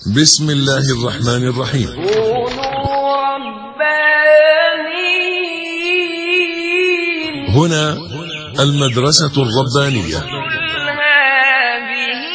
بسم الله الرحمن الرحيم. كونوا ربانيين. هنا المدرسة الربانية. هذه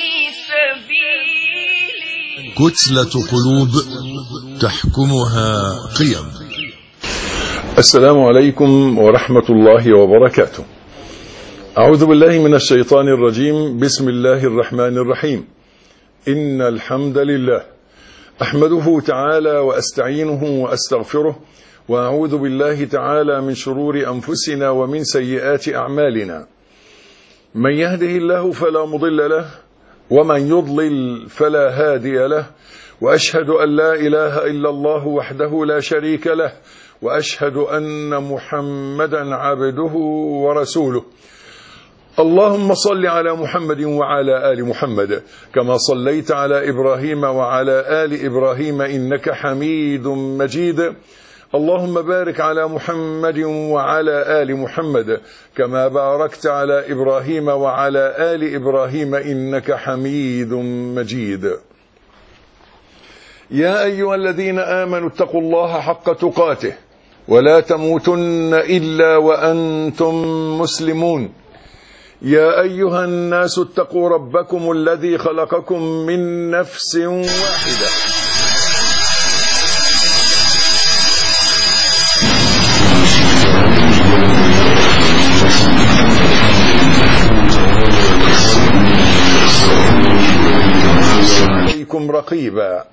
سبيلي. كتلة قلوب تحكمها قيم. السلام عليكم ورحمة الله وبركاته. أعوذ بالله من الشيطان الرجيم. بسم الله الرحمن الرحيم. إن الحمد لله أحمده تعالى وأستعينه وأستغفره، وأعوذ بالله تعالى من شرور أنفسنا ومن سيئات أعمالنا. من يهده الله فلا مضل له، ومن يضلل فلا هادي له، وأشهد أن لا إله إلا الله وحده لا شريك له، وأشهد أن محمدا عبده ورسوله. اللهم صل على محمد وعلى آل محمد كما صليت على إبراهيم وعلى آل إبراهيم إنك حميد مجيد. اللهم بارك على محمد وعلى آل محمد كما باركت على إبراهيم وعلى آل إبراهيم إنك حميد مجيد. يا أيها الذين آمنوا اتقوا الله حق تقاته ولا تموتن إلا وأنتم مسلمون. يا أيها الناس اتقوا ربكم الذي خلقكم من نفس واحدة عليكم رقيبا.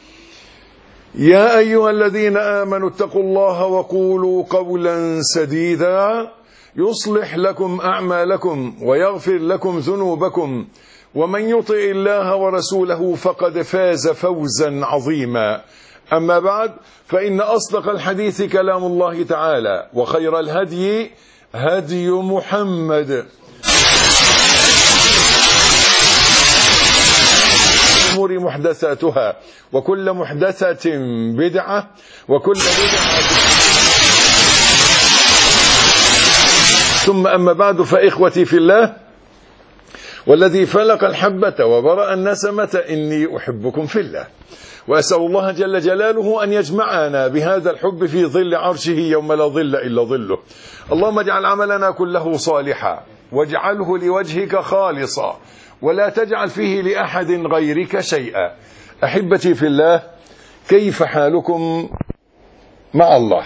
يا أيها الذين آمنوا اتقوا الله وقولوا قولا سديدا يصلح لكم أعمالكم ويغفر لكم ذنوبكم، ومن يطع الله ورسوله فقد فاز فوزا عظيما. أما بعد، فإن أصدق الحديث كلام الله تعالى، وخير الهدي هدي محمد، الأمور محدثاتها، وكل محدثة بدعة، وكل بدعة ثم أما بعد، فإخوتي في الله والذي فلق الحبة وبرأ النسمة إني أحبكم في الله، وأسأل الله جل جلاله أن يجمعنا بهذا الحب في ظل عرشه يوم لا ظل إلا ظله. اللهم اجعل عملنا كله صالحا، واجعله لوجهك خالصا، ولا تجعل فيه لأحد غيرك شيئا. أحبتي في الله، كيف حالكم مع الله؟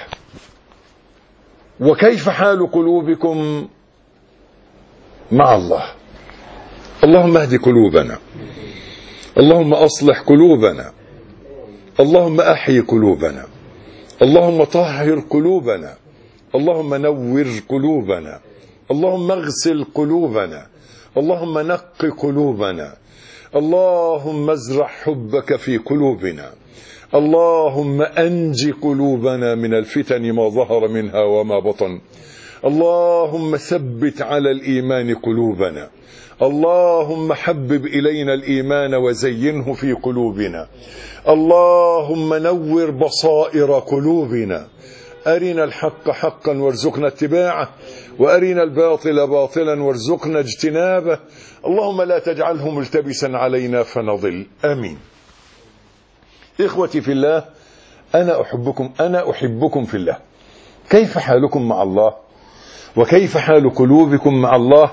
وكيف حال قلوبكم مع الله؟ اللهم اهد قلوبنا، اللهم أصلح قلوبنا، اللهم أحيي قلوبنا، اللهم طهر قلوبنا، اللهم نور قلوبنا، اللهم اغسل قلوبنا، اللهم نق قلوبنا، اللهم ازرع حبك في قلوبنا، اللهم أنج قلوبنا من الفتن ما ظهر منها وما بطن، اللهم ثبت على الإيمان قلوبنا، اللهم حبب إلينا الإيمان وزينه في قلوبنا، اللهم نور بصائر قلوبنا، أرنا الحق حقا وارزقنا اتباعه، وأرنا الباطل باطلا وارزقنا اجتنابه، اللهم لا تجعله ملتبسا علينا فنضل، آمين. إخوتي في الله، أنا أحبكم في الله. كيف حالكم مع الله؟ وكيف حال قلوبكم مع الله؟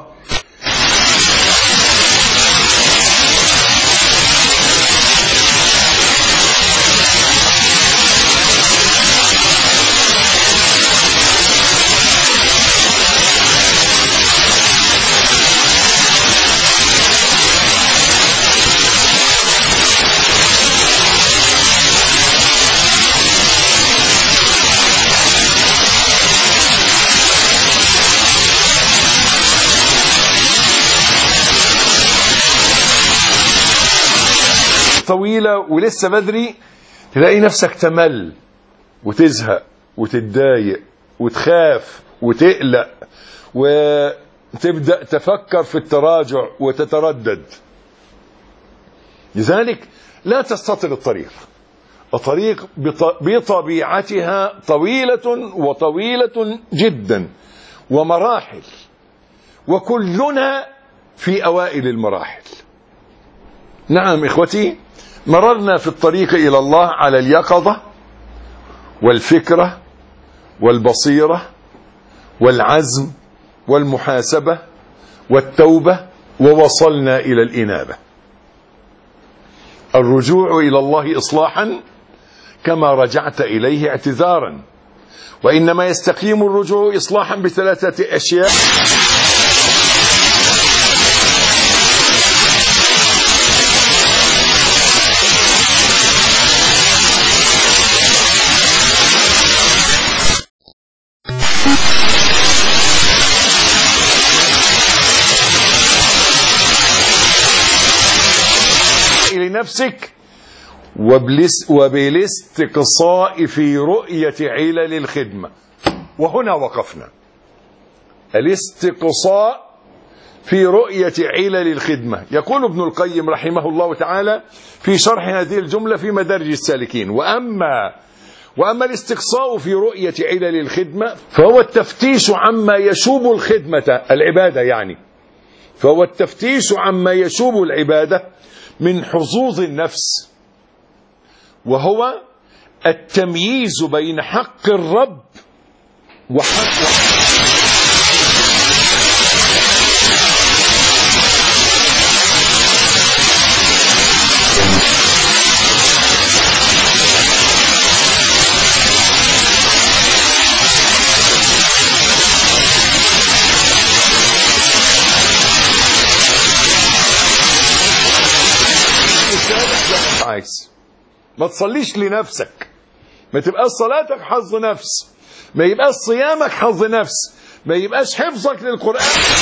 طويلة ولسه بدري، تلاقي نفسك تمل وتزهق وتتضايق وتخاف وتقلق، وتبدأ تفكر في التراجع وتتردد. لذلك لا تستطيل الطريق بطبيعتها طويلة جدا ومراحل، وكلنا في أوائل المراحل. نعم إخوتي، مررنا في الطريق إلى الله على اليقظة والفكرة والبصيرة والعزم والمحاسبة والتوبة، ووصلنا إلى الإنابة. الرجوع إلى الله إصلاحا كما رجعت إليه اعتذارا، وإنما يستقيم الرجوع إصلاحا بثلاثة أشياء: لنفسك وبالاستقصاء في رؤية علل الخدمة. وهنا وقفنا. الاستقصاء في رؤية علل الخدمة. يقول ابن القيم رحمه الله تعالى في شرح هذه الجملة في مدارج السالكين: وأما الاستقصاء في رؤية علل الخدمة فهو التفتيش عما يشوب الخدمة، العبادة يعني، فهو التفتيش عما يشوب العبادة من حظوظ النفس، وهو التمييز بين حق الرب وحق عايز. ما تصليش لنفسك، ما تبقاش صلاتك حظ نفس، ما يبقاش صيامك حظ نفس، ما يبقاش حفظك للقرآن.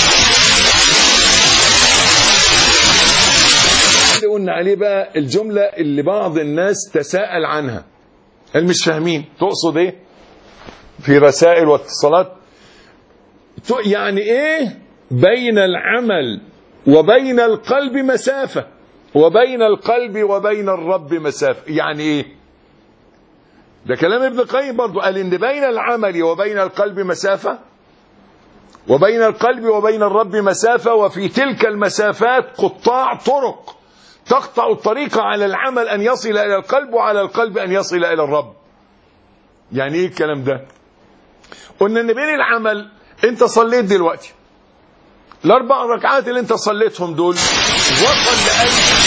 اللي قلنا عليه بقى الجملة اللي بعض الناس تساءل عنها، اللي مش فاهمين تقصد ايه في رسائل واتصالات. يعني ايه بين العمل وبين القلب مسافة، وبين القلب وبين الرب مسافة؟ يعني ايه ده؟ كلام ابن القيم برضو، قال ان بين العمل وبين القلب مسافة، وبين القلب وبين الرب مسافة، وفي تلك المسافات قطاع طرق تقطع الطريق على العمل أن يصل إلى القلب، وعلى القلب أن يصل إلى الرب. يعني ايه الكلام ده؟ قلنا ان بين العمل، انت صليت دلوقتي الاربع ركعات اللي انت صليتهم دول، وصل لقلبك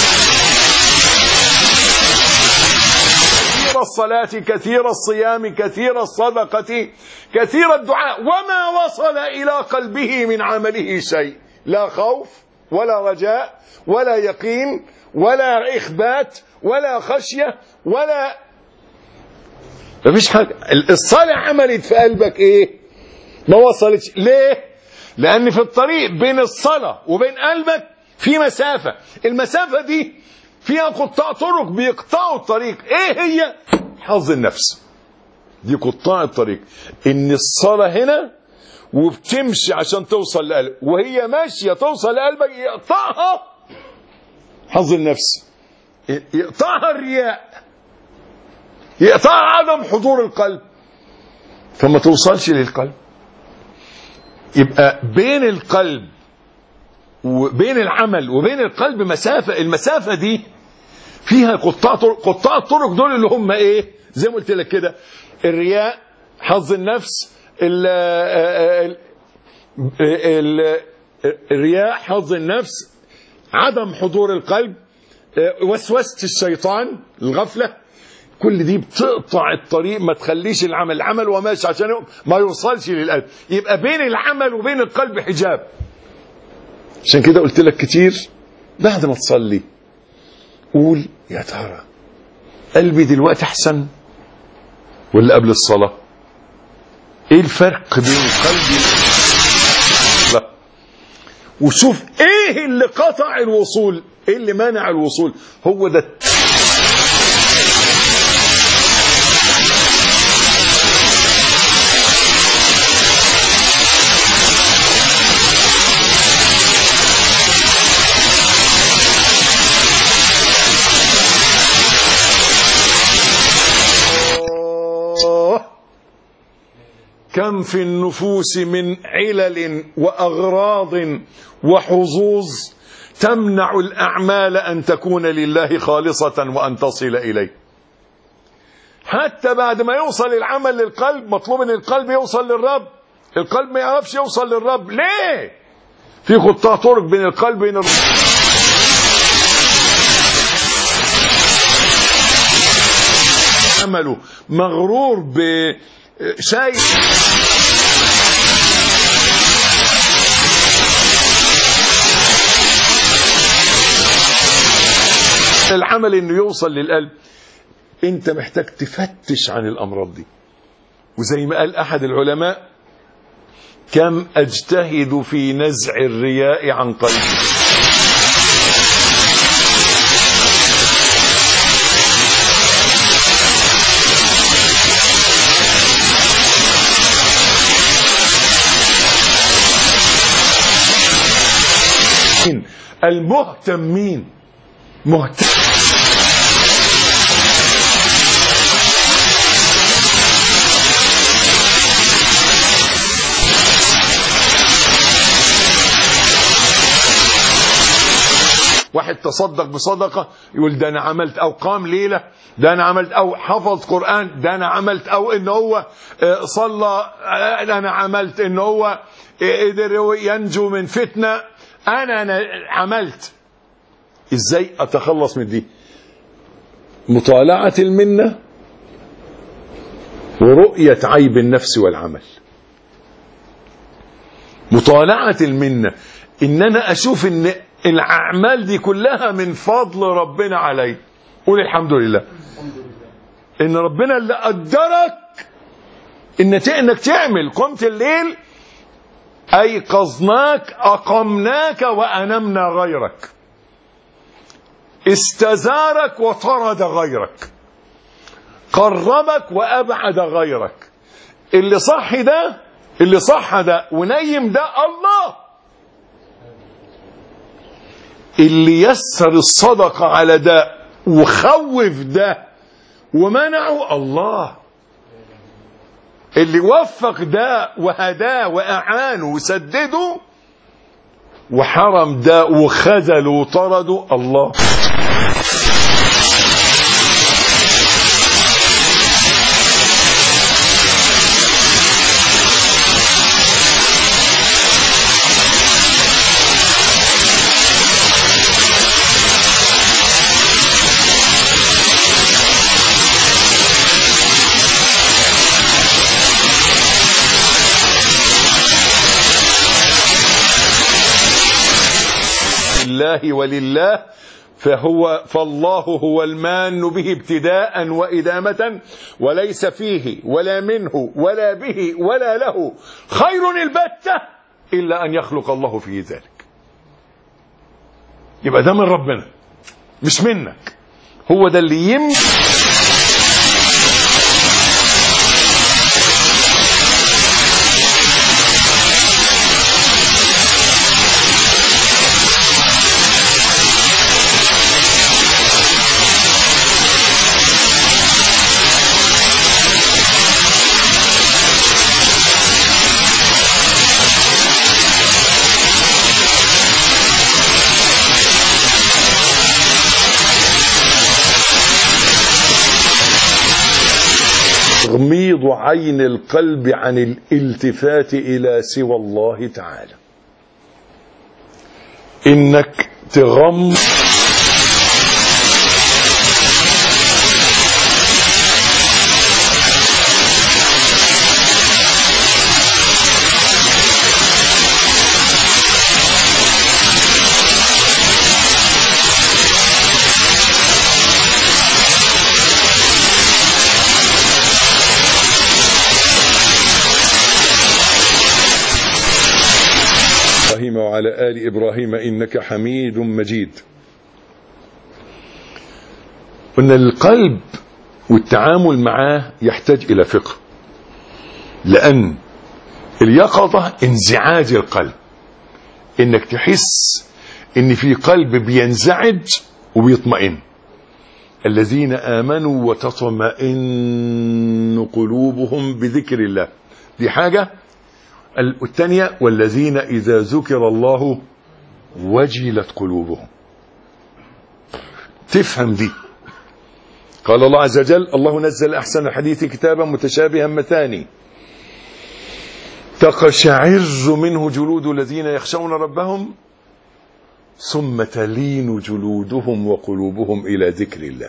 كثير الصلاة، كثير الصيام، كثير الصدقة، كثير الدعاء، وما وصل إلى قلبه من عمله شيء، لا خوف ولا رجاء ولا يقين ولا إخبات ولا خشية ولا، مفيش حاجة. الصلاة عملت في قلبك ايه؟ ما وصلتش. ليه؟ لأن في الطريق بين الصلاة وبين قلبك في مسافة، المسافة دي فيها قطاع طرق بيقطعوا الطريق. ايه هي؟ حظ النفس. دي قطاع الطريق، ان الصلاة هنا وبتمشي عشان توصل لقلبك، وهي ماشية توصل لقلبك يقطعها حظ النفس، يقطعها الرياء، يقطعها عدم حضور القلب، فما توصلش للقلب. يبقى بين القلب وبين العمل وبين القلب مسافة، المسافة دي فيها قطاع طرق. قطاع الطرق دول اللي هم ايه؟ زي ما قلت لك كده: الرياء، حظ النفس، الرياء، حظ النفس، عدم حضور القلب، وسوسة الشيطان، الغفلة. كل دي بتقطع الطريق، ما تخليش العمل وماشي عشان ما يوصلش للقلب. يبقى بين العمل وبين القلب حجاب. عشان كده قلت لك كتير بعد ما تصلي قول: يا ترى قلبي دلوقتي احسن ولا قبل الصلاة؟ ايه الفرق بين قلبي لا، وشوف ايه اللي قطع الوصول، ايه اللي مانع الوصول. هو ده كم في النفوس من علل وأغراض وحظوظ تمنع الأعمال أن تكون لله خالصة وأن تصل إليه. حتى بعد ما يوصل العمل للقلب مطلوب أن القلب يوصل للرب. القلب ما يعرفش يوصل للرب ليه؟ في قطاع طرق بين القلب وبين الرب. عمله مغرور بشيء العمل انه يوصل للقلب. انت محتاج تفتش عن الامراض دي. وزي ما قال احد العلماء: كم اجتهد في نزع الرياء عن قلبي. المهتمين مهتم واحد تصدق بصدقة يقول ده أنا عملت، أو قام ليلة ده أنا عملت، أو حفظ قرآن ده أنا عملت، أو إن هو صلى ده أنا عملت، إن هو قدر ينجو من فتنة أنا عملت. إزاي أتخلص من دي؟ مطالعة المنة ورؤية عيب النفس والعمل. مطالعة المنة إن أنا أشوف إن الأعمال دي كلها من فضل ربنا علي. قول الحمد لله إن ربنا اللي قدرك إنك تعمل. قمت الليل أيقظناك أقمناك وأنمنا غيرك، استزارك وطرد غيرك، قربك وأبعد غيرك. اللي صح ده ونيم ده الله. اللي يسر الصدقة على ده وخوف ده ومنعه الله. اللي وفق ده وهداه وأعانه وسدده وحرم ده وخذله وطرده الله. الله ولله فالله هو المان به ابتداء وإدامة، وليس فيه ولا منه ولا به ولا له خير البتة إلا أن يخلق الله فيه ذلك. يبقى ده من ربنا مش منك. هو ده اللي يمشي تغميض عين القلب عن الالتفات إلى سوى الله تعالى. إنك تغمض وعلى آل إبراهيم إنك حميد مجيد. قلنا القلب والتعامل معاه يحتاج إلى فقه، لأن اليقظة انزعاج القلب، إنك تحس إن في قلب بينزعج وبيطمئن. الذين آمنوا وتطمئن قلوبهم بذكر الله، دي حاجة. والثانية والذين إذا ذكر الله وجلت قلوبهم. تفهم دي. قال الله عز وجل: الله نزل أحسن الحديث كتابا متشابها مثاني تقشعر منه جلود الذين يخشون ربهم ثم تلين جلودهم وقلوبهم إلى ذكر الله.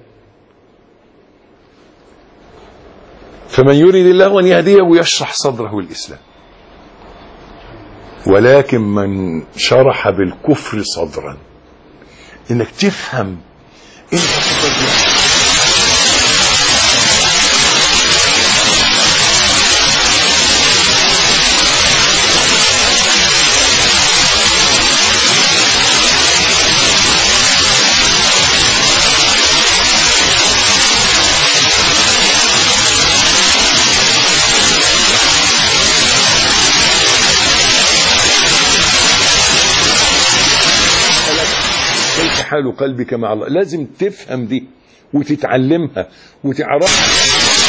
فمن يريد الله أن يهديه ويشرح صدره الإسلام، ولكن من شرح بالكفر صدرا، إنك تفهم حال قلبك مع الله. لازم تفهم دي وتتعلمها وتعرفها.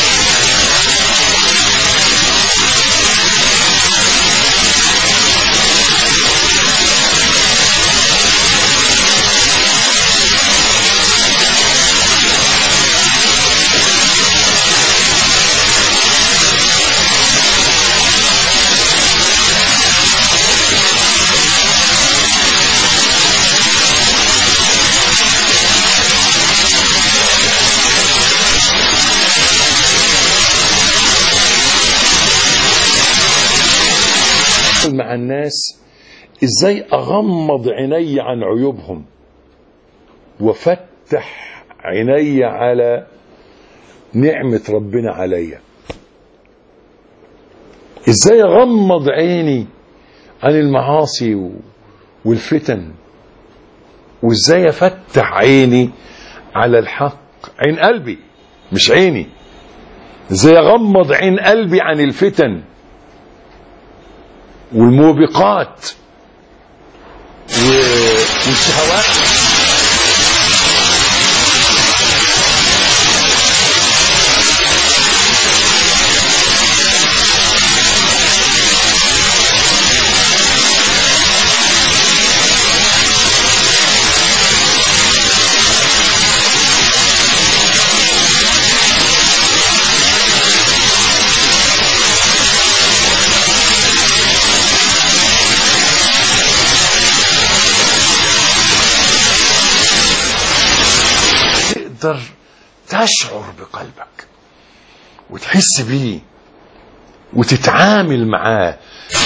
مع الناس ازاي اغمض عيني عن عيوبهم وفتح عيني على نعمة ربنا عليا. ازاي اغمض عيني عن المعاصي والفتن، وازاي افتح عيني على الحق. عين قلبي مش عيني. ازاي اغمض عين قلبي عن الفتن والموبقات والشهوات. تقدر تشعر بقلبك وتحس بيه وتتعامل معاه.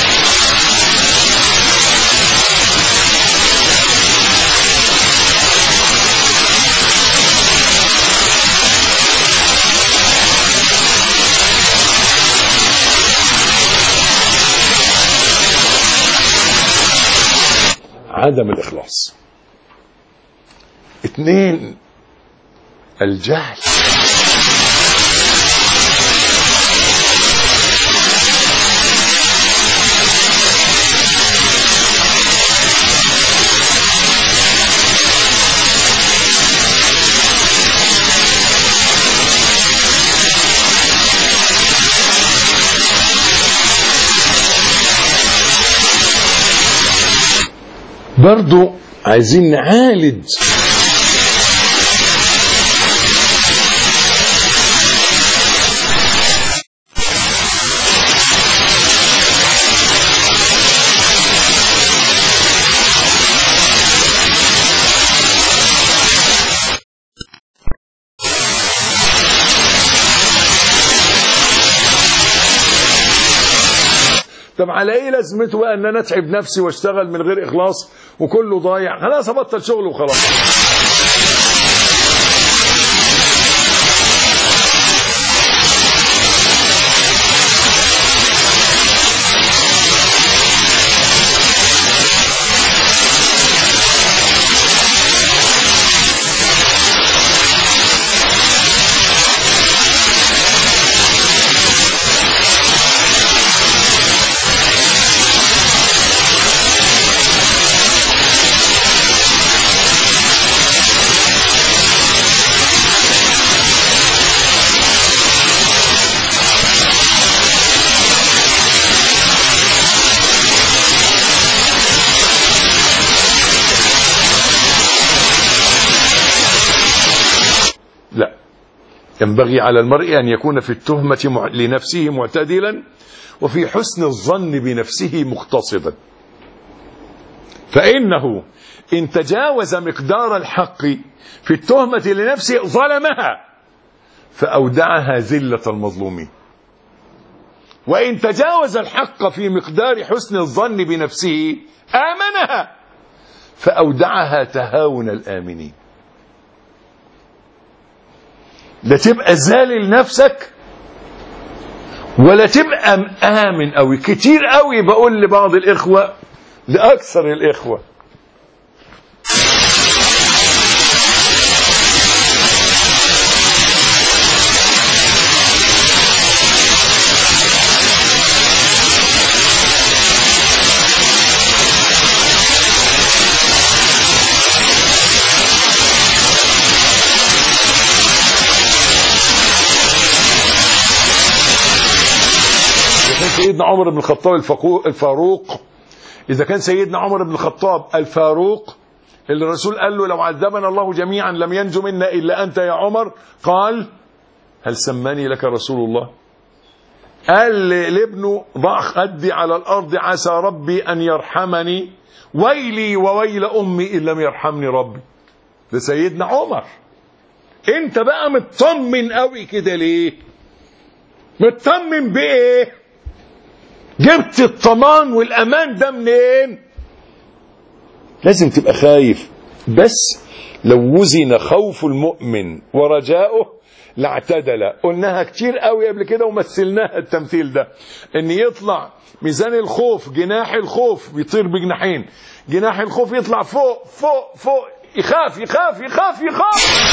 عدم الإخلاص. 2 الجهل. برضو عايزين نعالج طب على ايه لازمته بقى ان انا اتعب نفسي واشتغل من غير اخلاص وكله ضايع؟ خلاص ابطل شغل وخلاص. لا، ينبغي على المرء أن يكون في التهمة لنفسه معتدلا، وفي حسن الظن بنفسه مقتصدا. فإنه إن تجاوز مقدار الحق في التهمة لنفسه ظلمها فأودعها ذلة المظلومين، وإن تجاوز الحق في مقدار حسن الظن بنفسه آمنها فأودعها تهاون الآمنين. لا تبقى ذالل نفسك ولا تبقى آمن أوي. كتير أوي بقول لبعض الإخوة، لأكثر الإخوة، سيدنا عمر بن الخطاب الفاروق، إذا كان سيدنا عمر بن الخطاب الفاروق اللي الرسول قال له لو عذبنا الله جميعا لم ينجو منا إلا أنت يا عمر، قال هل سماني لك رسول الله؟ قال لابنه ضع خدي على الأرض عسى ربي أن يرحمني، ويلي وويل أمي إن لم يرحمني ربي. ده سيدنا عمر. انت بقى مطمن قوي كده ليه؟ مطمن بإيه؟ جبت الطمان والأمان ده منين؟ لازم تبقى خايف. بس لو وزن خوف المؤمن ورجاؤه لاعتدل. قلناها كتير قوي قبل كده ومثلناها التمثيل ده، ان يطلع ميزان الخوف، جناح الخوف بيطير بجناحين، جناح الخوف يطلع فوق فوق فوق، يخاف يخاف يخاف يخاف.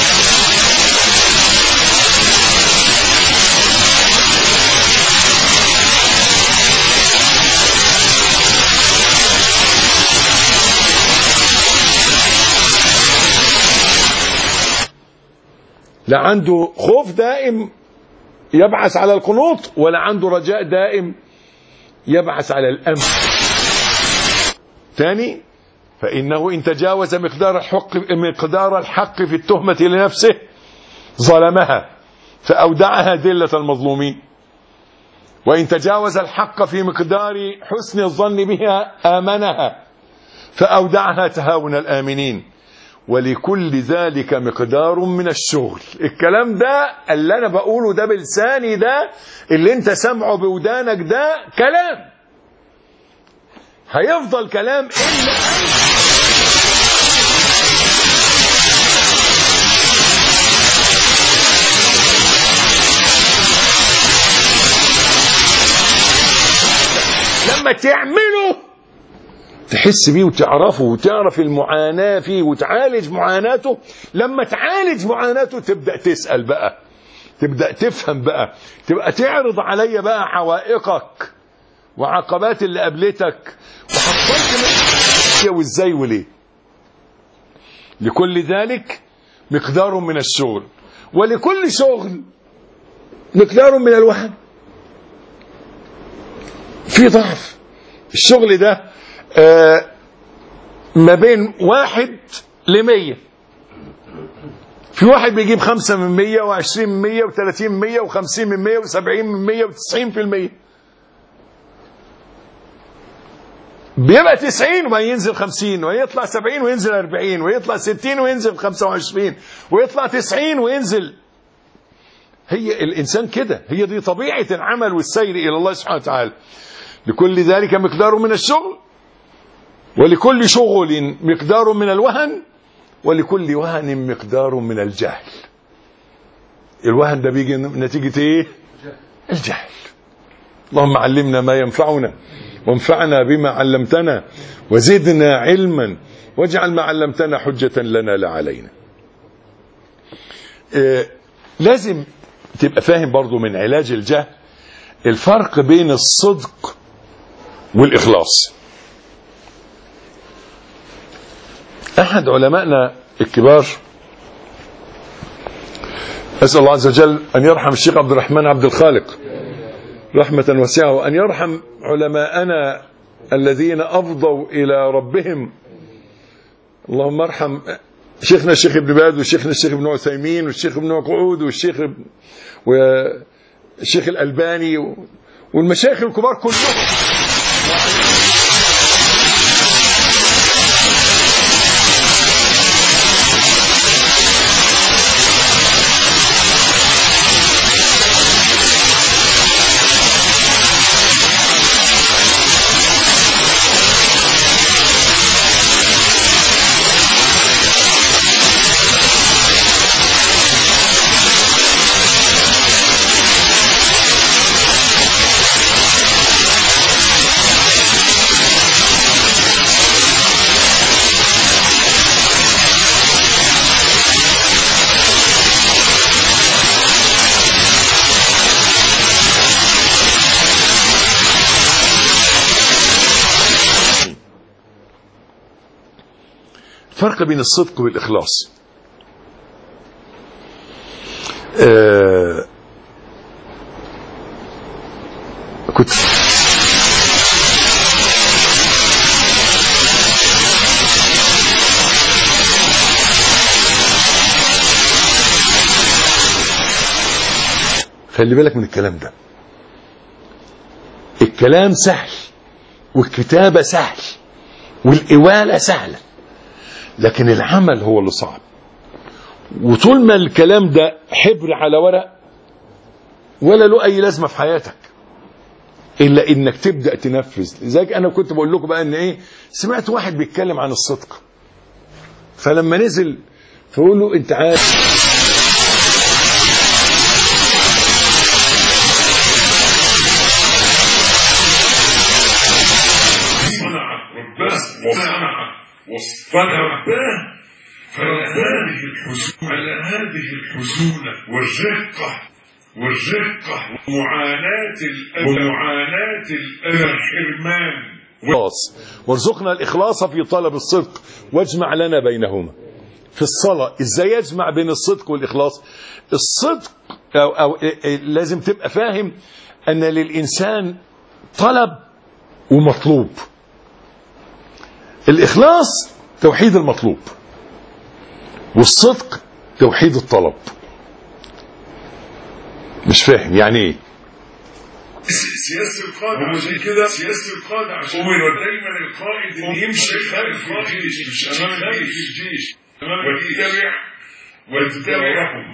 لا عنده خوف دائم يبعث على القنوط، ولا عنده رجاء دائم يبعث على الأمن. ثاني، فإنه إن تجاوز مقدار الحق في التهمة لنفسه ظلمها فأودعها ذلة المظلومين، وإن تجاوز الحق في مقدار حسن الظن بها آمنها فأودعها تهاون الآمنين، ولكل ذلك مقدار من الشغل. الكلام ده اللي أنا بقوله ده بلساني، ده اللي انت سمعه بودانك، ده كلام هيفضل كلام إلا لما تعمله تحس بيه وتعرفه وتعرف المعاناة فيه وتعالج معاناته. لما تعالج معاناته تبدأ تسأل بقى، تبدأ تفهم بقى، تبقى تعرض عليا بقى عوائقك وعقبات اللي قابلتك وحصلت وازاي وليه. لكل ذلك مقدار من الشغل، ولكل شغل مقدار من الوهن. في ضعف الشغل ده ما بين 1 ل100. في واحد بيجيب 5 من 100 و20 من 100 و30 من 100 و50 من 100 و70 من 100 و90%. بيبقى 90 وما ينزل 50 ويطلع 70 وينزل 40 ويطلع 60 وينزل 25 ويطلع 90 وينزل. هي الإنسان كده، هي دي طبيعة العمل والسير إلى الله سبحانه وتعالى. لكل ذلك مقدار من الشغل، ولكل شغل مقدار من الوهن، ولكل وهن مقدار من الجهل. الوهن ده بيجي نتيجة ايه؟ الجهل. اللهم علمنا ما ينفعنا وانفعنا بما علمتنا وزدنا علما واجعل ما علمتنا حجة لنا لا علينا. لازم تبقى فاهم برضو من علاج الجهل الفرق بين الصدق والإخلاص. أحد علمائنا الكبار، أسأل الله عز وجل أن يرحم الشيخ عبد الرحمن عبد الخالق رحمة واسعة، وأن يرحم علماءنا الذين أفضوا إلى ربهم. اللهم ارحم شيخنا الشيخ ابن باز والشيخنا الشيخ ابن عثيمين والشيخ ابن مسعود والشيخ الألباني والمشايخ الكبار كلهم. فرق بين الصدق والإخلاص. كنت خلي بالك من الكلام ده. الكلام سهل والكتابة سهل والإوالة سهلة، لكن العمل هو اللي صعب. وطول ما الكلام ده حبر على ورق ولا له اي لازمه في حياتك الا انك تبدا تنفذ. لذلك انا كنت بقول لكم بقى ان ايه، سمعت واحد بيتكلم عن الصدق، فلما نزل فقول له انت عارف فرباه على هذه الحزونة والرقة ومعاناة الحرمان. وارزقنا الإخلاص في طلب الصدق واجمع لنا بينهما. في الصلاة ازاي يجمع بين الصدق والإخلاص؟ الصدق أو لازم تبقى فاهم أن للإنسان طلب ومطلوب. الإخلاص توحيد المطلوب، والصدق توحيد الطلب. مش فاهم يعني ايه؟ سياسة القادة عشان كده، سياسة القادة عشان دايما القائد اللي يمشي خارج الجيش مش أمام الجيش، وتتابعهم.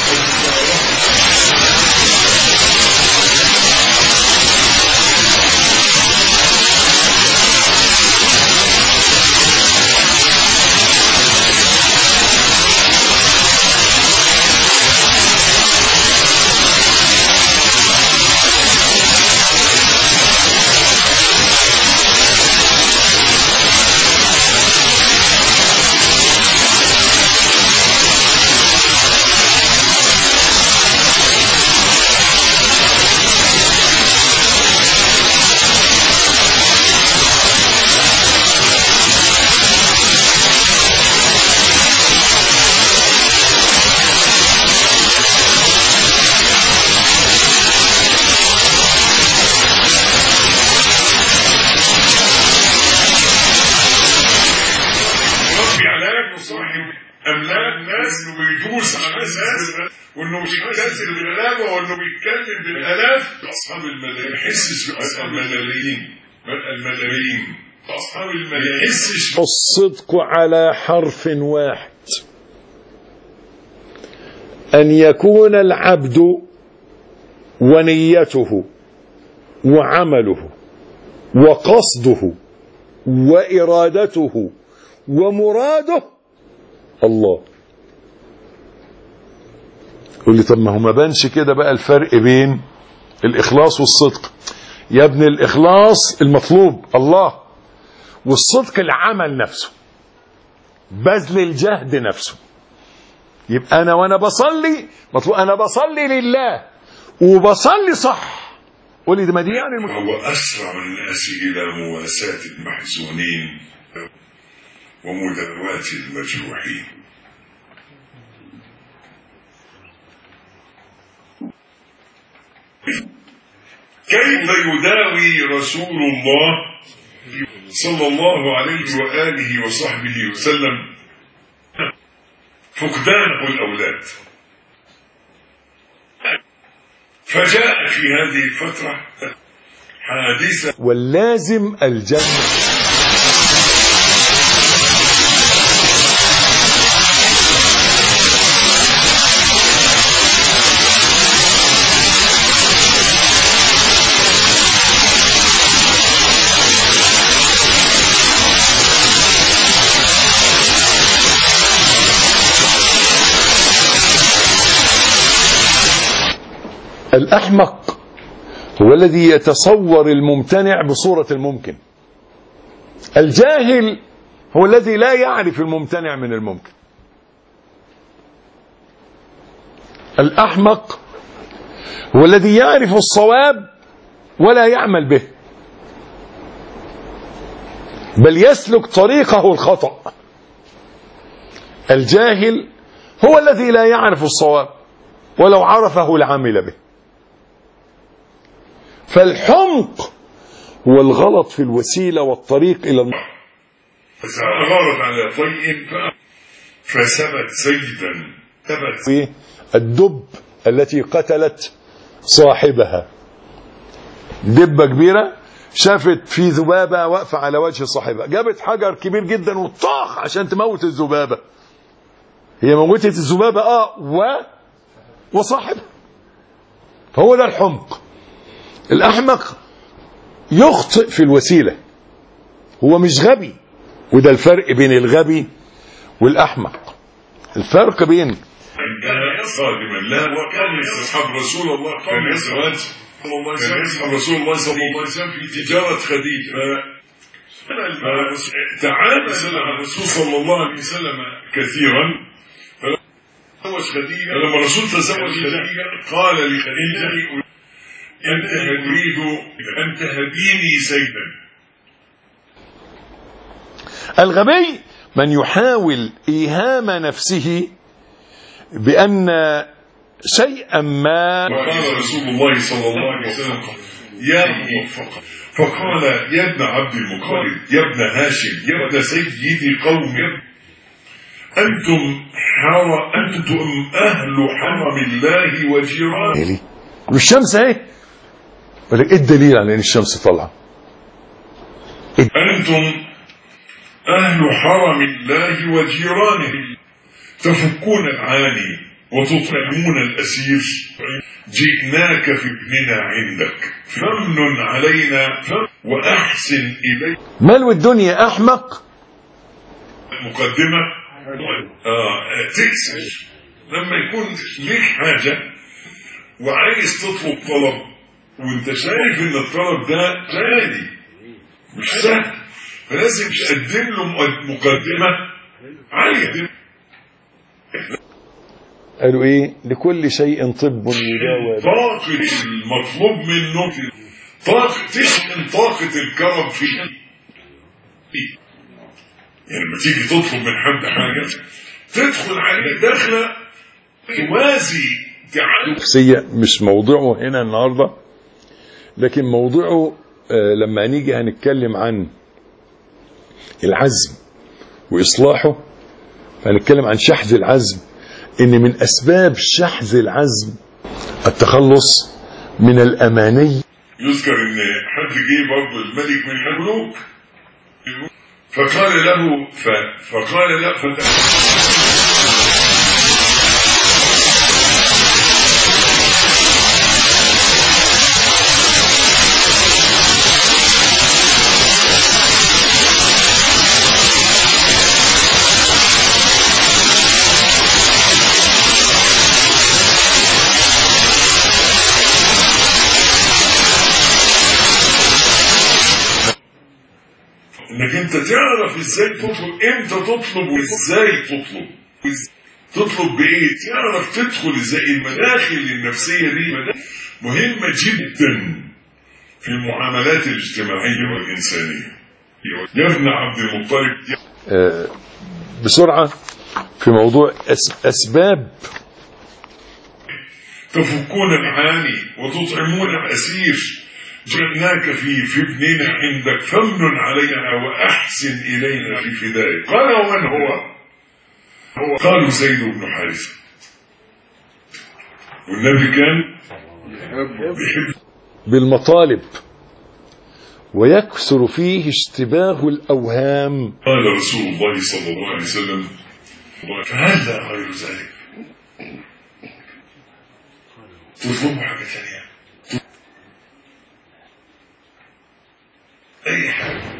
وانه مش بيكسر بالغلابه وانه بيتكلم بالالاف. اصحاب الملايين يحسش باصحاب الملايين اصحاب الملايين يحسش. الصدق على حرف واحد، ان يكون العبد ونيته وعمله وقصده وارادته ومراده الله. قول لي طب ما هو ما بانش كده بقى الفرق بين الإخلاص والصدق؟ يا ابن الإخلاص المطلوب الله، والصدق العمل نفسه، بذل الجهد نفسه. يبقى أنا وأنا بصلي مطلوب، أنا بصلي لله وبصلي صح. قول لي ده ما دي يعني هو أسرع الناس إلى مواساة المحزونين ومداواة المجروحين. كيف يداوي رسول الله صلى الله عليه وآله وصحبه وسلم فقدانه الأولاد. فجاء في هذه الفترة حادثة واللازم الجنة. الأحمق هو الذي يتصور الممتنع بصورة الممكن. الجاهل هو الذي لا يعرف الممتنع من الممكن. الأحمق هو الذي يعرف الصواب ولا يعمل به، بل يسلك طريقه الخطأ. الجاهل هو الذي لا يعرف الصواب ولو عرفه لعمل به. فالحمق هو الغلط في الوسيلة والطريق إلى الله. غارت على طيء فسبت زيدا. الدب التي قتلت صاحبها، دبة كبيرة شافت في ذبابة واقفة على وجه صاحبها، جابت حجر كبير جدا وطاخ عشان تموت الذبابة. هي موتت الذبابة وصاحبها. هو ده الحمق. الأحمق يخطئ في الوسيلة، هو مش غبي، وده الفرق بين الغبي والأحمق. الفرق بين صادما لا وكان يصحب رسول الله، كان يصحب رسول الله صلى الله عليه وسلم في تجارة خديجة. تعامل مع الرسول صلى الله عليه وسلم كثيرا. فلما الرسول تزوج خديجة قال لخديجة أنت تريد أن تهديني زيدا. الغبي من يحاول إيهام نفسه بأن شيئا ما. وقال رسول الله صلى الله عليه وسلم يا موفق، فقال يا ابن عبد المطلب يا ابن هاشم يا ابن سيد قوم، أنتم أهل حرم الله وجيرانه. والشمس اهي، يقول لك ايه الدليل على ان الشمس طالعه؟ أنتم أهل حرم الله وجيرانه، تفكون العاني وتطعمون الأسير، جئناك في ابننا عندك فمن علينا وأحسن إليك. مال الدنيا أحمق. مقدمة تكسر لما يكون ليك حاجة وعايز تطلب طلب وانت شايف ان الطلب ده غالي مش سهل، فلازم تقدم له مقدمة عالية. قالوا ايه؟ لكل شيء طب يداوى. طاقة المطلوب منه تشحن طاقة الكرم فيه. يعني لما تيجي تطلب من حد حاجة تدخل عليه داخلة توازي نفسية. مش موضوعه هنا النهاردة، لكن موضوعه لما نيجي هنتكلم عن العزم وإصلاحه، هنتكلم عن شحذ العزم. إن من أسباب شحذ العزم التخلص من الأماني. يذكر إن حد جه برضه الملك من الملوك فقال له انك انت تعرف ازاي تطلب، امتى تطلب وازاي تطلب بايه، تعرف تدخل ازاي. المداخل النفسيه دي مهمه جدا في المعاملات الاجتماعيه والانسانيه. يا ابن عبد المطلب بسرعه في موضوع اسباب. تفكون العاني وتطعمون الاسير، جئناك في ابننا عندك فمن علينا وأحسن إلينا في فدائك. قال ومن هو؟ قالوا زيد بن حارثة، والنبي كان بيحب بالمطالب ويكثر فيه اشتباه الأوهام. قال رسول الله صلى الله عليه وسلم فهذا غير ذلك، تطلبوا حاجة ثانية، أي حاجة.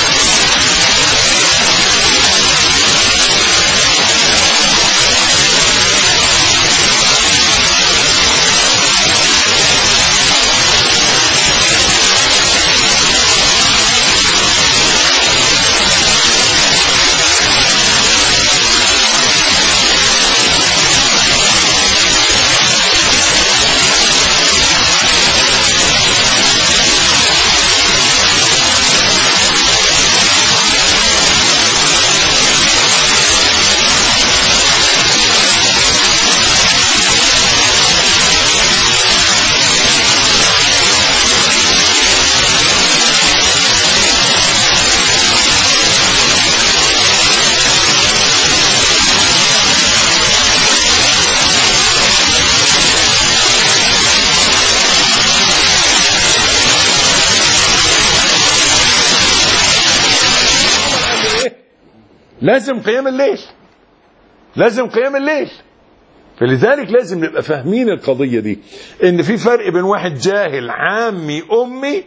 لازم قيام الليل، لازم قيام الليل. فلذلك لازم نبقى فاهمين القضية دي، ان في فرق بين واحد جاهل عامي امي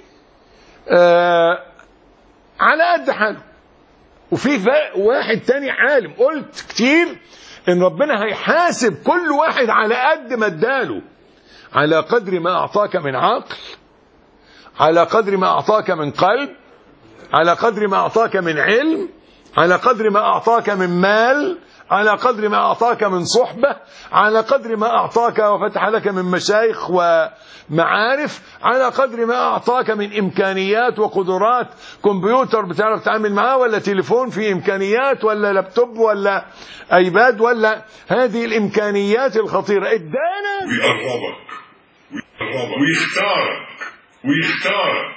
على قد حاله، وفي واحد تاني عالم. قلت كتير ان ربنا هيحاسب كل واحد على قد ما اداله، على قدر ما اعطاك من عقل، على قدر ما اعطاك من قلب، على قدر ما اعطاك من علم، على قدر ما أعطاك من مال، على قدر ما أعطاك من صحبة، على قدر ما أعطاك وفتح لك من مشايخ ومعارف، على قدر ما أعطاك من إمكانيات وقدرات. كمبيوتر بتعرف تتعامل معاه، ولا تليفون فيه إمكانيات، ولا لابتوب، ولا أيباد، ولا هذه الإمكانيات الخطيرة ادانا. ويقربك ويختارك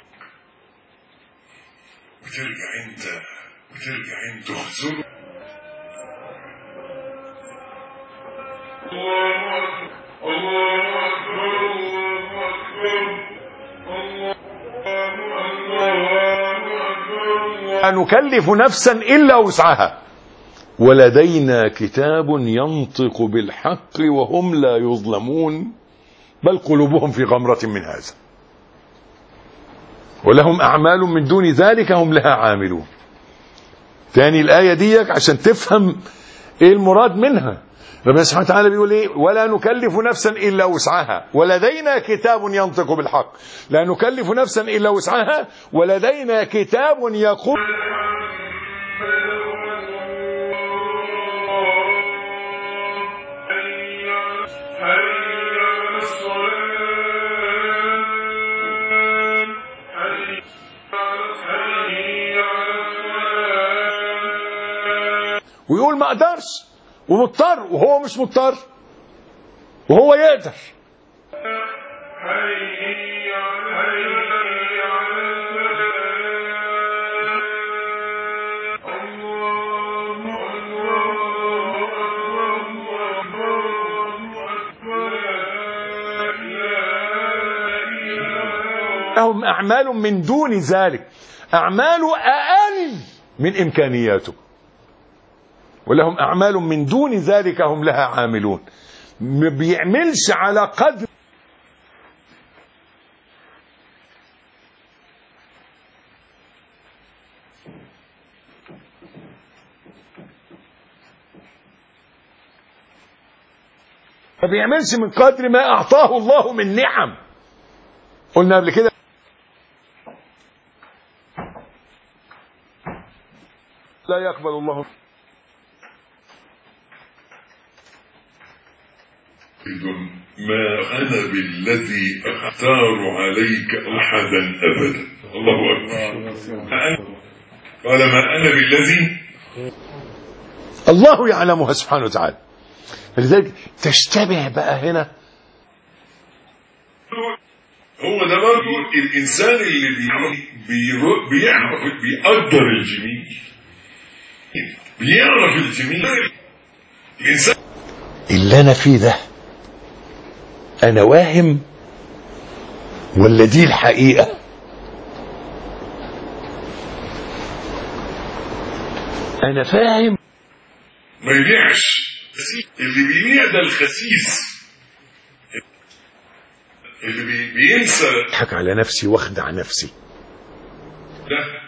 وترجع انت تخزن. لا نكلف نفسا إلا وسعها ولدينا كتاب ينطق بالحق وهم لا يظلمون بل قلوبهم في غمرة من هذا ولهم أعمال من دون ذلك هم لها عاملون. تاني الآية ديك عشان تفهم ايه المراد منها. ربنا سبحانه وتعالى بيقول ايه؟ ولا نكلف نفسا إلا وسعها ولدينا كتاب ينطق بالحق. لا نكلف نفسا إلا وسعها ولدينا كتاب يقول ويقول ما اقدرش ومضطر وهو مش مضطر وهو يقدر. لهم أعمال من دون ذلك، أعماله أقل من إمكانياته، ولهم أعمال من دون ذلك هم لها عاملون. ما بيعملش على قدر ما بيعملش من قدر ما أعطاه الله من نعم. قلنا قبل كده لا يقبل الله ما أنا بالذي أختار عليك أحدا أبدا. الله أكبر. قال ما أنا بالذي الله يعلمها سبحانه وتعالى. فلذلك تشتبه بقى هنا. هو ده برضه الإنسان اللي بيعرف بيقدر الجميل، بيعرف الجميل الإنسان اللي أنا فيه ده أنا واهم ولا دي الحقيقة؟ أنا فاهم. ما يبيعش، اللي بيبيع ده الخسيس اللي بينسى. أضحك على نفسي واخدع نفسي. ده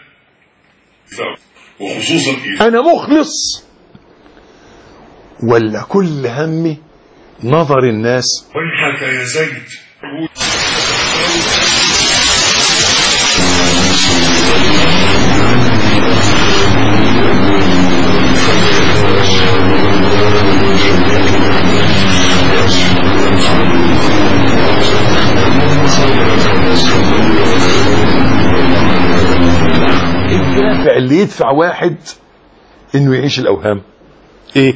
وخصوصا إيه؟ أنا مخلص ولا كل همي نظر الناس؟ ويحك يا زيد. الدافع اللي يدفع واحد انه يعيش الاوهام ايه؟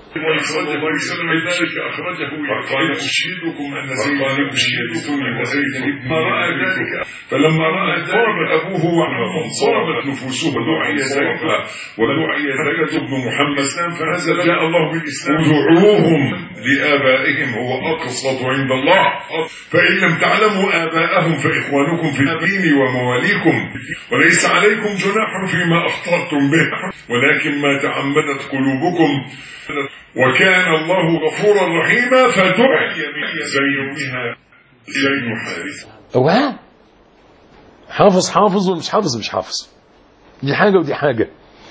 أخرجه فقال أشهدكم أن زيد ما رأى ذلك فلما رأى ذلك أبوه وعمه صابت نفوسه ودعي زيد بن محمد فنزل جاء الله بالإسلام ادعوهم لآبائهم هو أقسط عند الله فإن لم تعلموا آباءهم فإخوانكم في الدين ومواليكم وليس عليكم جناح فيما أخطأتم به ولكن ما تعمدت قلوبكم وكان الله غفورا رحيما فدعي بها زيد حارث. اوهام. حافظ حافظ ومش حافظ مش حافظ، دي حاجة ودي حاجة.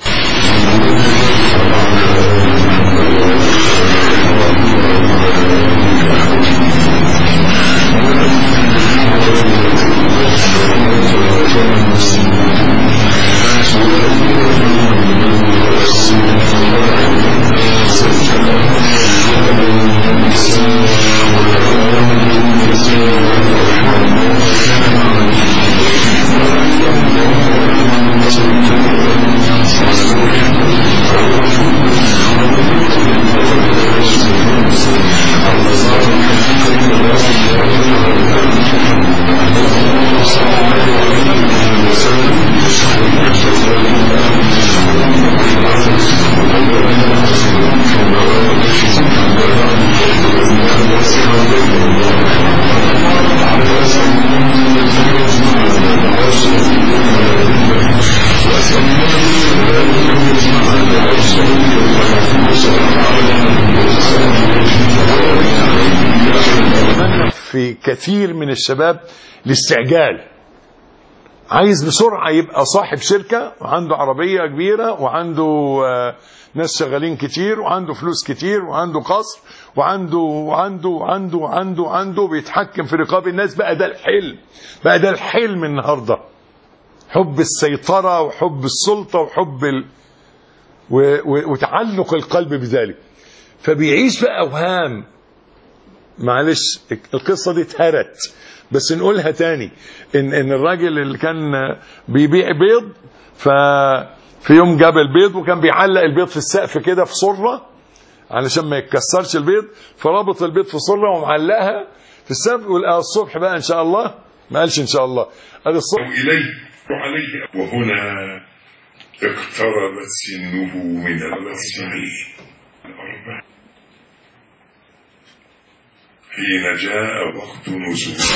في كثير من الشباب الاستعجال، عايز بسرعة يبقى صاحب شركة وعنده عربية كبيرة وعنده ناس شغالين كتير وعنده فلوس كتير وعنده قصر وعنده بيتحكم في رقاب الناس. بقى ده الحلم النهاردة، حب السيطرة وحب السلطة وحب وتعلق القلب بذلك، فبيعيش في أوهام. معلش القصة دي اتهرت بس نقولها تاني. ان الراجل اللي كان بيبيع بيض ففي يوم جاب البيض وكان بيعلق البيض في السقف كده في صرة علشان ما يتكسرش البيض، فرابط البيض في صرة ومعلقها في السقف يقول الصبح بقى ان شاء الله. ما قالش ان شاء الله، قال الصبح إليه وعليه. وهنا اقتربت سنه من السنين الأربع حين جاء وقت نزول.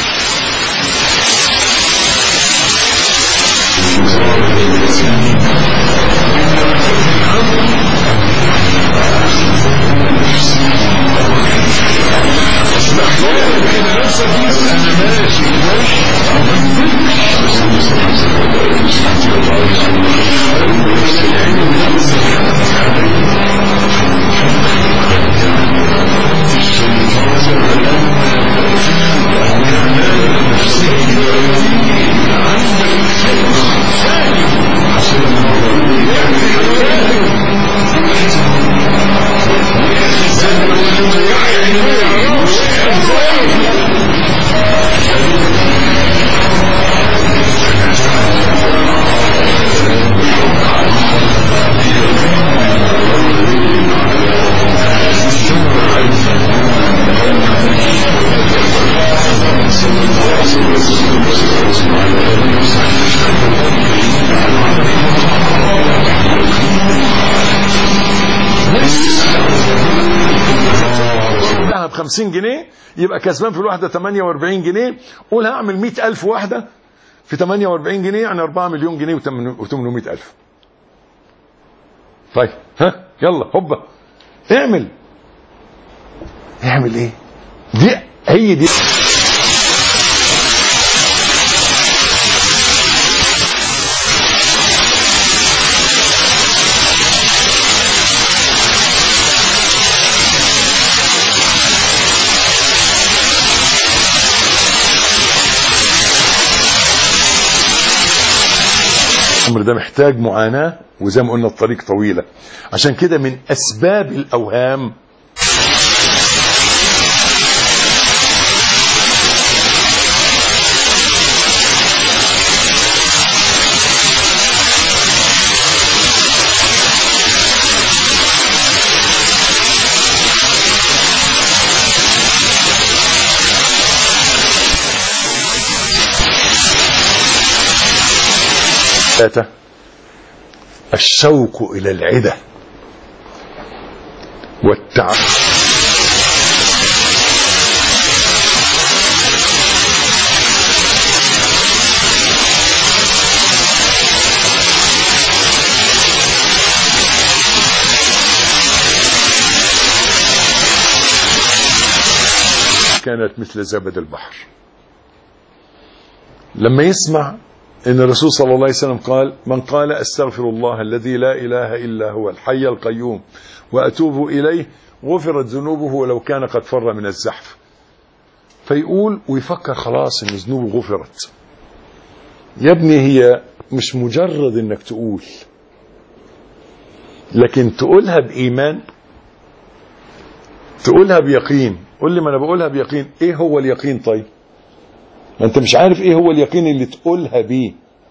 50 جنيه يبقى كسبان في الواحدة 48 جنيه. قول هعمل 100,000 واحدة في 48 جنيه يعني 4 مليون جنيه و800 ألف. طيب ها يلا هوبا اعمل ايه دي هي دي. الأمر ده محتاج معاناة، وزي ما قلنا الطريق طويلة. عشان كده من أسباب الأوهام الشوق إلى العدة والتعب. كانت مثل زبد البحر. لما يسمع إن الرسول صلى الله عليه وسلم قال: من قال أستغفر الله الذي لا إله إلا هو الحي القيوم وأتوب إليه غفرت ذنوبه ولو كان قد فر من الزحف. فيقول ويفكر خلاص إن ذنوبه غفرت. يا ابني هي مش مجرد إنك تقول، لكن تقولها بإيمان، تقولها بيقين. قول لي ما أنا بقولها بيقين. إيه هو اليقين طيب؟ ما انت مش عارف ايه هو اليقين اللي تقولها بيه.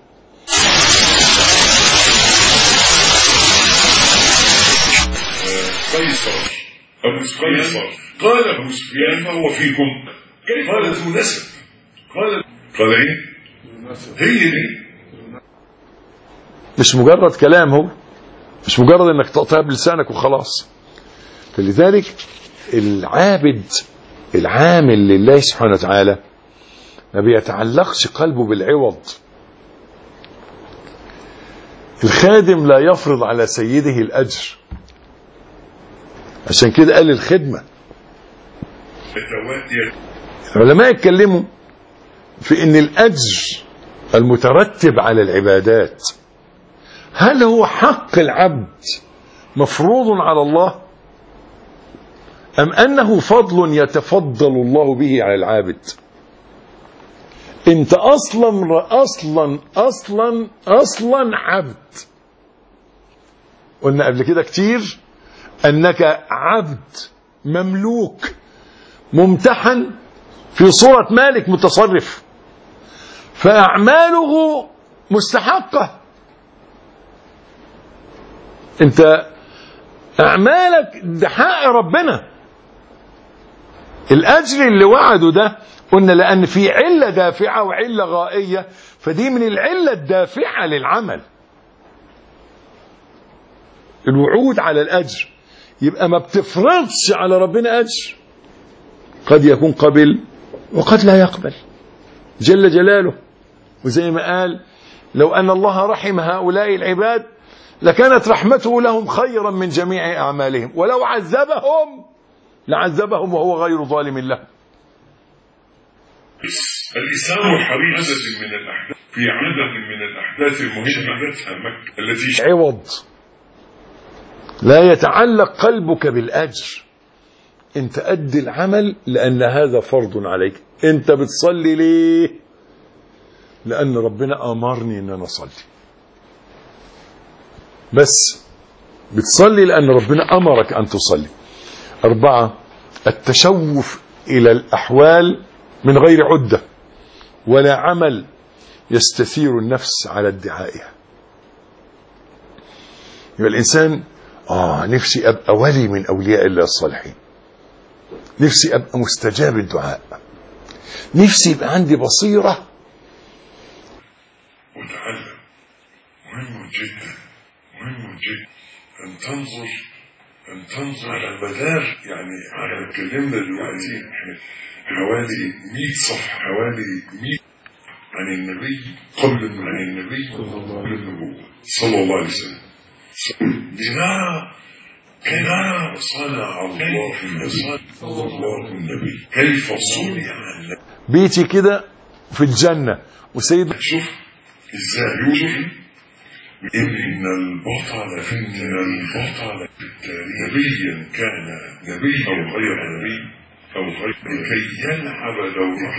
قيصر قال ابو سفيان فهو فيكم كيف؟ قال ذو نسب. قال ايه؟ هي دي مش مجرد كلام، هو مش مجرد انك تقطعها بلسانك وخلاص. فلذلك العابد العامل لله سبحانه وتعالى ما بيتعلقش قلبه بالعوض. الخادم لا يفرض على سيده الأجر، عشان كده قال الخدمة. العلماء يتكلموا في ان الأجر المترتب على العبادات هل هو حق العبد مفروض على الله، أم أنه فضل يتفضل الله به على العابد؟ انت اصلا عبد. قلنا قبل كده كتير انك عبد مملوك ممتحن في صورة مالك متصرف، فاعماله مستحقة. انت اعمالك ده حق ربنا. الاجر اللي وعده ده قلنا لأن في علة دافعة وعلة غائية، فدي من العلة الدافعة للعمل. الوعود على الأجر يبقى ما بتفرضش على ربنا أجر، قد يكون قبل وقد لا يقبل جل جلاله. وزي ما قال: لو أن الله رحم هؤلاء العباد لكانت رحمته لهم خيرا من جميع أعمالهم، ولو عذبهم لعذبهم وهو غير ظالم لهم. الإسلام حريص من الأحداث في عدد من الأحداث المهمة التي عوض. لا يتعلق قلبك بالأجر. انت أدي العمل لأن هذا فرض عليك. انت بتصلي ليه؟ لأن ربنا أمرني أن أنا أصلي. بس بتصلي لأن ربنا أمرك أن تصلي. 4 التشوف إلى الأحوال من غير عدة ولا عمل يستثير النفس على ادعائها. يبقى الإنسان نفسي أبقى ولي من أولياء الله الصالحين، نفسي أبقى مستجاب الدعاء، نفسي يبقى عندي بصيرة. وتعلم مهم جدا أن تنظر أن تنظر على المدار، يعني على اتكلمنا دلوقتي حوالي 100 صفحة، حوالي 100 عن النبي قبل النبوة صلى الله عليه وسلم. كما صنع الله النبي، كيف صنع النبي. بيتي كده في الجنة وسيدنا شوف ازاي يوجد إن البطل في التاريخ نبيا كان نبي أو غير نبي أو غير، لكي يلعب دوره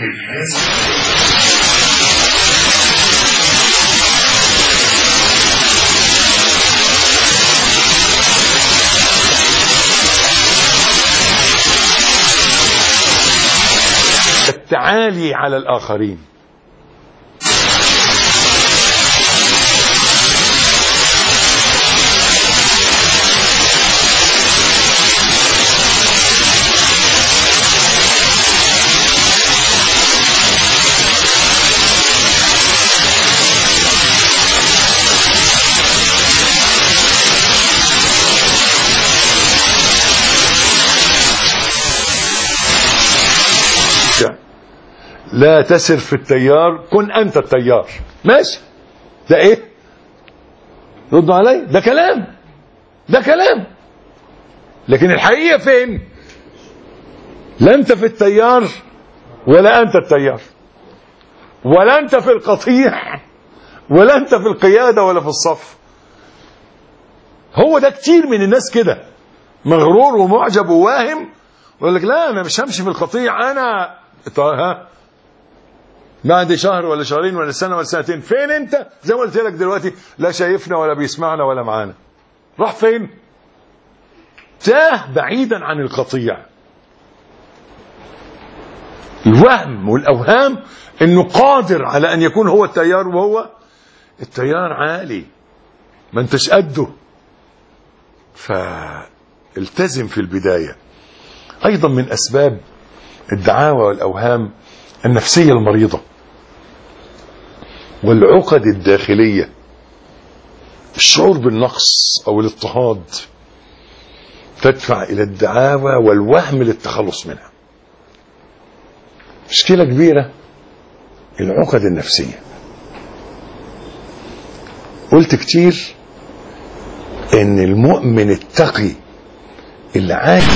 التعالي على الآخرين. لا تسر في التيار، كن أنت التيار. ماشي، ده إيه؟ ردوا علي، ده كلام، لكن الحقيقة فين؟ لا أنت في التيار ولا أنت التيار، ولا أنت في القطيع ولا أنت في القيادة ولا في الصف. هو ده كتير من الناس كده، مغرور ومعجب وواهم، ويقول لك لا أنا مش همشي في القطيع، أنا بعد شهر ولا شهرين ولا سنة ولا سنتين فين انت؟ زي ما قلت لك دلوقتي، لا شايفنا ولا بيسمعنا ولا معانا. راح فين؟ تاه بعيدا عن القطيع. الوهم والأوهام انه قادر على ان يكون هو التيار، وهو التيار عالي ما انتش قده. فالتزم في البداية. ايضا من اسباب الدعاوى والأوهام النفسية المريضة والعقد الداخلية، الشعور بالنقص أو الاضطهاد تدفع إلى الدعاوى والوهم للتخلص منها. مشكلة كبيرة العقد النفسية. قلت كتير إن المؤمن التقي اللي عايش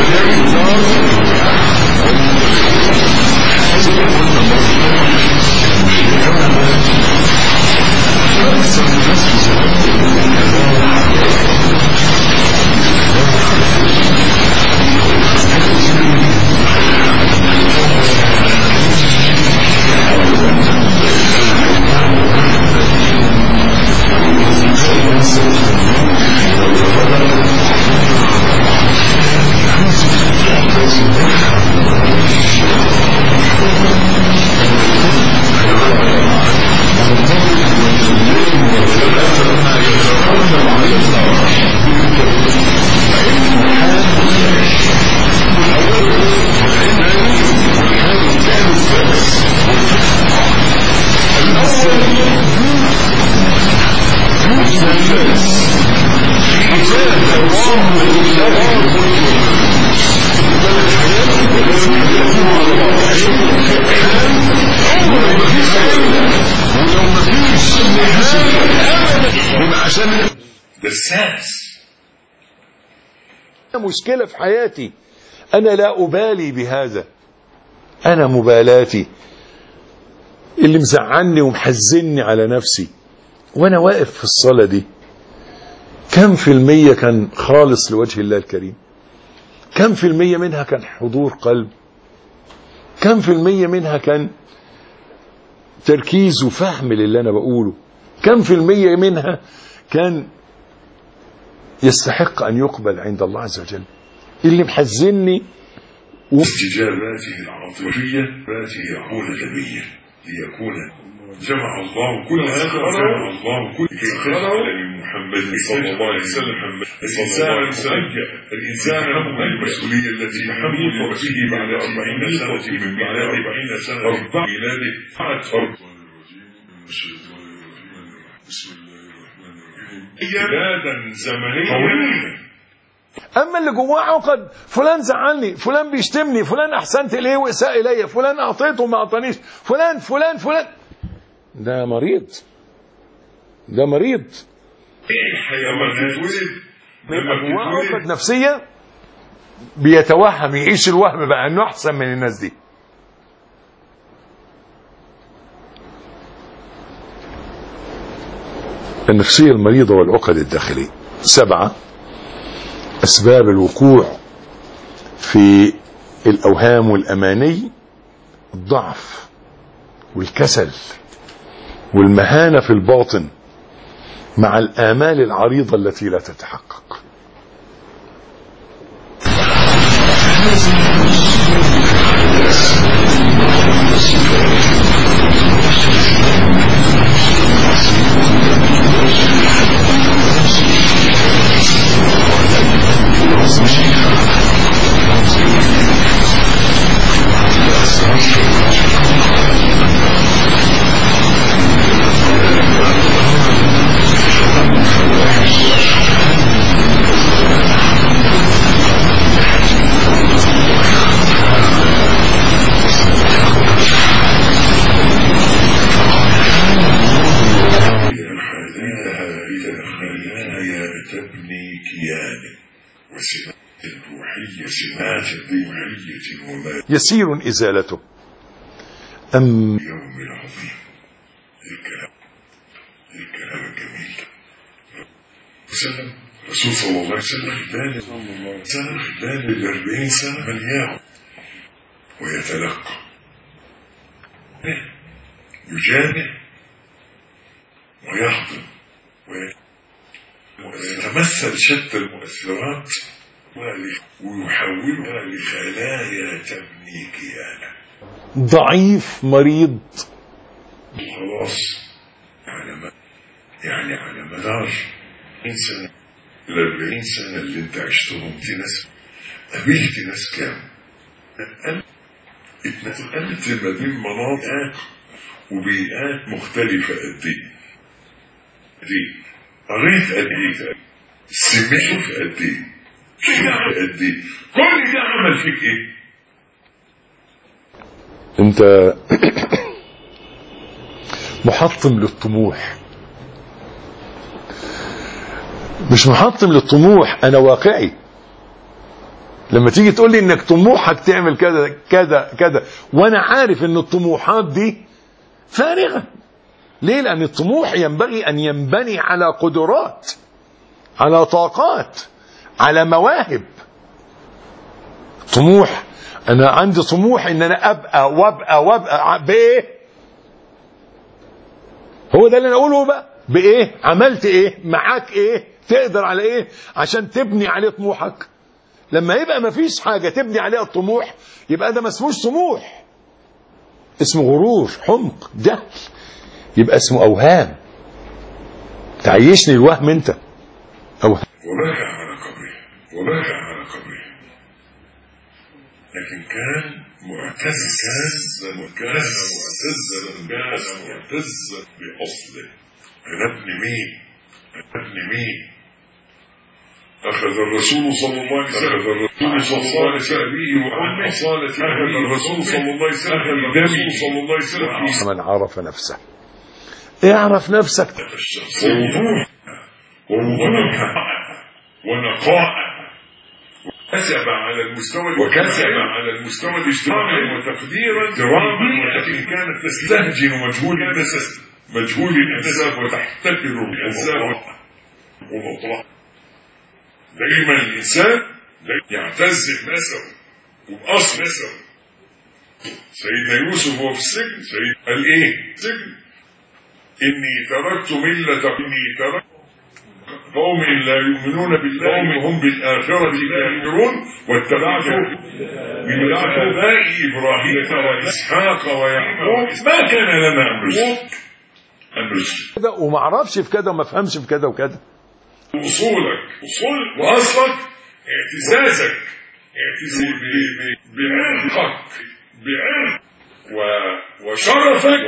مشكلة في حياتي، أنا لا أبالي بهذا. أنا مبالاتي اللي مزعني ومحزني على نفسي وأنا واقف في الصلاة دي، كم في المية كان خالص لوجه الله الكريم؟ كم في المية منها كان حضور قلب؟ كم في المية منها كان تركيز وفهم للي أنا بقوله؟ كم في المية منها كان يستحق أن يقبل عند الله عز وجل؟ اللي محزني استجاباته العاطفية التي يكون نبيا ليكون جمع الله كل خلق من محمد صلى الله عليه وسلم. الإنسان المسؤولية التي يحمل نفسه بعد 40 سنة من ميلاده. بسم الله الرحمن الرحيم. بلادا زمنيا اما اللي جواه عقد، فلان زعلني، فلان بيشتمني، فلان احسنت اليه واساء الي، فلان اعطيته وما اعطانيش، فلان فلان فلان، ده مريض، ده مريض. لما جواه عقد نفسيه بيتوهم، يعيش الوهم بقى انه احسن من الناس دي. النفسية المريضة والعقد الداخلية. 7 أسباب الوقوع في الأوهام والأماني: الضعف والكسل والمهانة في الباطن مع الآمال العريضة التي لا تتحقق. يسير إزالته. يوم العظيم. الكلام الجميل. الرسول صلى الله عليه وسلم خلال 40 سنة من يعود ويتلقى، يجامع ويحضن ويتمثل شتى المؤثرات ويحولها لخلايا تبني كيانا. ضعيف مريض خلاص، يعني على مدار 40 سنة، ال40 سنة اللي انت عشتهم دي ناس، قابلت ناس كام؟ اتنقلت ما بين مناطق وبيئات مختلفة قد ايه؟ قريت قد ايه؟ سمعت في قد ايه؟ قد ايه؟ كل ده عمل فيك ايه؟ انت محطم للطموح. مش محطم للطموح، انا واقعي. لما تيجي تقول لي انك طموحك تعمل كذا كذا كذا، وانا عارف ان الطموحات دي فارغة. ليه؟ لان الطموح ينبغي ان ينبني على قدرات، على طاقات، على مواهب. طموح، انا عندي طموح ان انا ابقى وابقى بايه؟ هو ده اللي انا اقوله بقى. بايه؟ عملت ايه؟ معاك ايه؟ تقدر على ايه عشان تبني عليه طموحك؟ لما يبقى مفيش حاجة تبني عليها الطموح، يبقى ده ما اسموش طموح، اسمه غرور، حمق، جهل، يبقى اسمه اوهام. تعيشني الوهم انت اوهام. وبكى على قبره، لكن كان معتزا بأصله. أنا ابن مين؟ أخذ الرسول صلى الله عليه وسلم عن أصالة أبيه وعن أصالة أهل الرسول صلى الله عليه وسلم بدمه صلى الله عليه وسلم. من عرف نفسه، اعرف نفسك. ووضوح ونقاء، وكسب على المستوى الاجتماعي وتقديرا ولكن كانت تستهجن مجهول الأنساب وتحتكر الأنساب والأطلاق. دائما الإنسان يعتز بنسبه وبأصل نسبه. سيدنا يوسف هو في السجن قال ايه؟ سجن إني تركت قوم لا يؤمنون بالله وهم بالآخرة كافرون واتبعت ملة آبائي إبراهيم وإسحاق ويعقوب ما كان لنا أن نشرك كذا وما اعرفش في كذا وما افهمش في كذا وكذا. أصولك وأصلك اعتزازك بعرقك وشرفك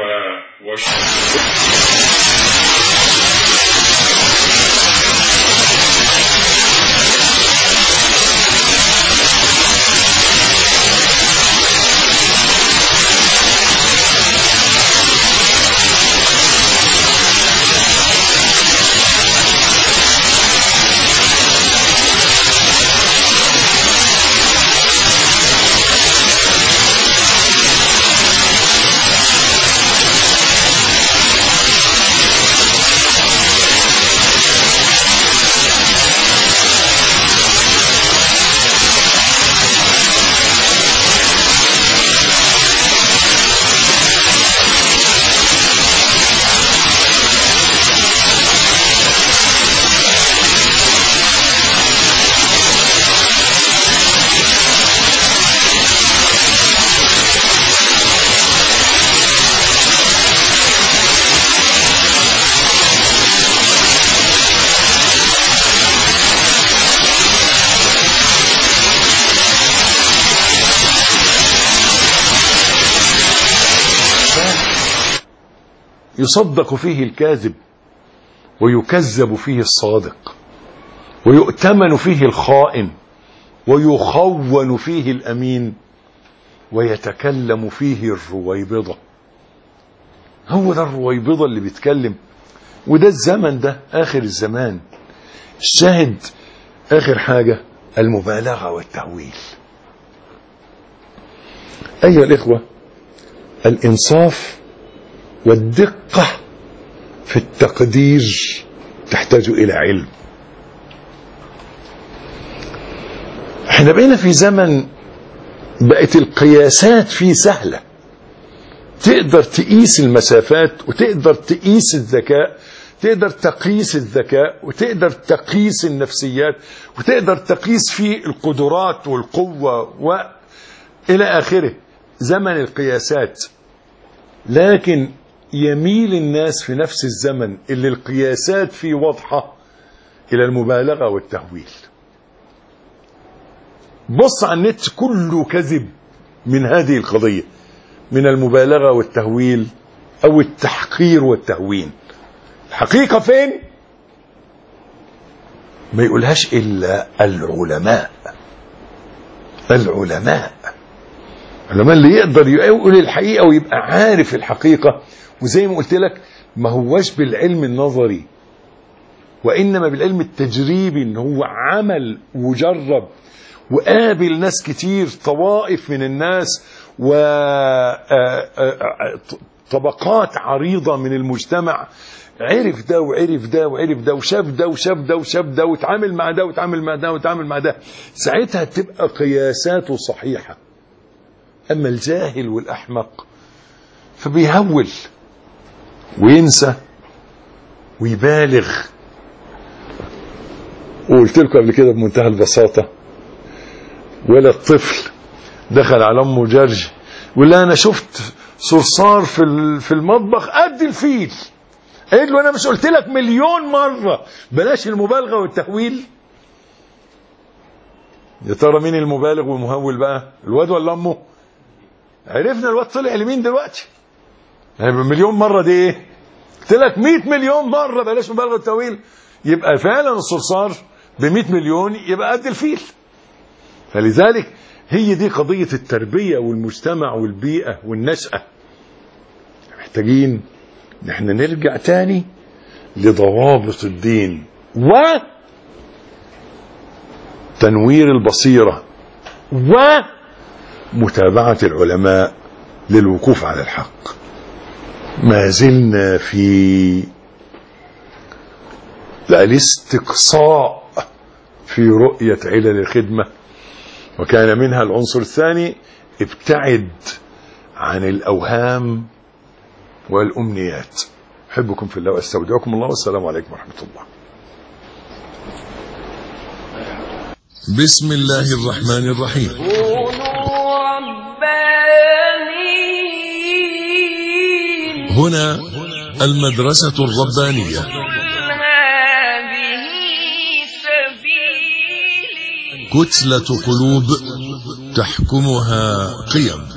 يصدق فيه الكاذب ويكذب فيه الصادق ويؤتمن فيه الخائن ويخون فيه الأمين ويتكلم فيه الرويبضة. هو ده الرويبضة اللي بيتكلم، وده الزمن ده آخر الزمان. الشاهد آخر حاجة المبالغة والتهويل. أيها الإخوة، الإنصاف والدقة في التقدير تحتاج إلى علم. احنا بقينا في زمن بقت القياسات فيه سهلة، تقدر تقيس المسافات وتقدر تقيس الذكاء، تقدر تقيس الذكاء وتقدر تقيس النفسيات وتقدر تقيس فيه القدرات والقوة وإلى آخره. زمن القياسات. لكن يميل الناس في نفس الزمن اللي القياسات فيه واضحة إلى المبالغة والتهويل. بص على النت كله كذب من هذه القضية، من المبالغة والتهويل أو التحقير والتهوين. الحقيقة فين؟ ما يقولهاش إلا العلماء. العلماء اللي يقدر يقول الحقيقة ويبقى عارف الحقيقة. وزي ما قلت لك، ما هوش بالعلم النظري وإنما بالعلم التجريبي، إن هو عمل وجرب وقابل ناس كتير، طوائف من الناس وطبقات عريضة من المجتمع، عرف ده وعرف ده وعرف ده وشاف ده وشاف ده وشاف ده وتعامل مع ده وتعامل مع ده وتعامل مع ده. ساعتها تبقى قياساته صحيحة. أما الجاهل والأحمق فبيهول وينسى ويبالغ. وقلت لكم قبل كده بمنتهى البساطة، ولا الطفل دخل على أمه جرج ولا أنا شفت صرصار في المطبخ قد الفيل. قلت له أنا مش قلت لك مليون مرة بلاش المبالغة والتهويل؟ يا ترى مين المبالغ والمهول بقى، الواد ولا أمه؟ عرفنا الواد طلع لمين دلوقتي. يعني مليون مرة دي ايه؟ قلت لك 100 مليون مرة بلاش مبالغة والتهويل. يبقى فعلا الصرصار ب100 مليون يبقى قد الفيل. فلذلك هي دي قضية التربية والمجتمع والبيئة والنشأة. محتاجين نحن نرجع تاني لضوابط الدين وتنوير البصيرة ومتابعة العلماء للوقوف على الحق. ما زلنا في الاستقصاء في رؤية علل الخدمة، وكان منها العنصر الثاني ابتعد عن الأوهام والأمنيات. أحبكم في الله وأستودعكم الله، والسلام عليكم ورحمة الله. بسم الله الرحمن الرحيم. هنا المدرسة الربانية. كتلة قلوب تحكمها قيم.